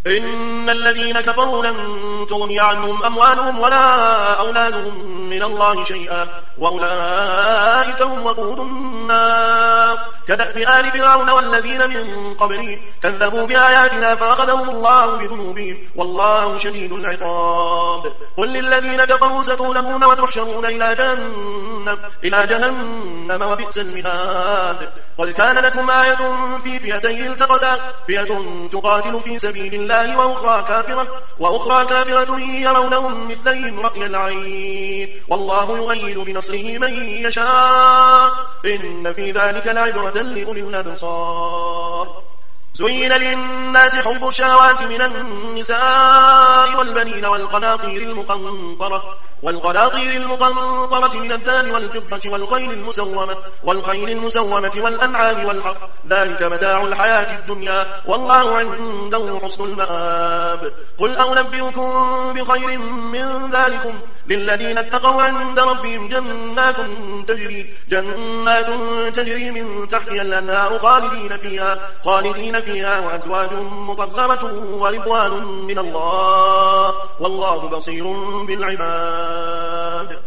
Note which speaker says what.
Speaker 1: إن الذين كفروا لن تغني عنهم أموالهم ولا أولادهم من الله شيئا وأولئك هم وقود النار كدأب آل فرعون والذين من قبله كذبوا بآياتنا فأخذهم الله بذنوبهم والله شديد العقاب قل للذين كفروا ستغلبون وتحشرون إلى جهنم وبئس المهاد قد كان لكم آية في فئتين التقتا فئة تقاتل في سبيل الله وأخرى كافرة يرونهم مثليهم رأي العين والله يؤيد بنصره من يشاء إن في ذلك لعبرة لأولي الأبصار زين للناس حب الشهوات من النساء والبنين والقناطير المقنطرة من الذهب والفضة والخيل المسومة والأنعام والحرث ذلك متاع الحياة الدنيا والله عنده حسن المآب قل أنبئكم بخير من ذلكم للذين اتقوا عند ربهم جنات تجري من تحتها الأنهار خالدين فيها وأزواج مطهرة ورضوان من الله والله بصير بالعباد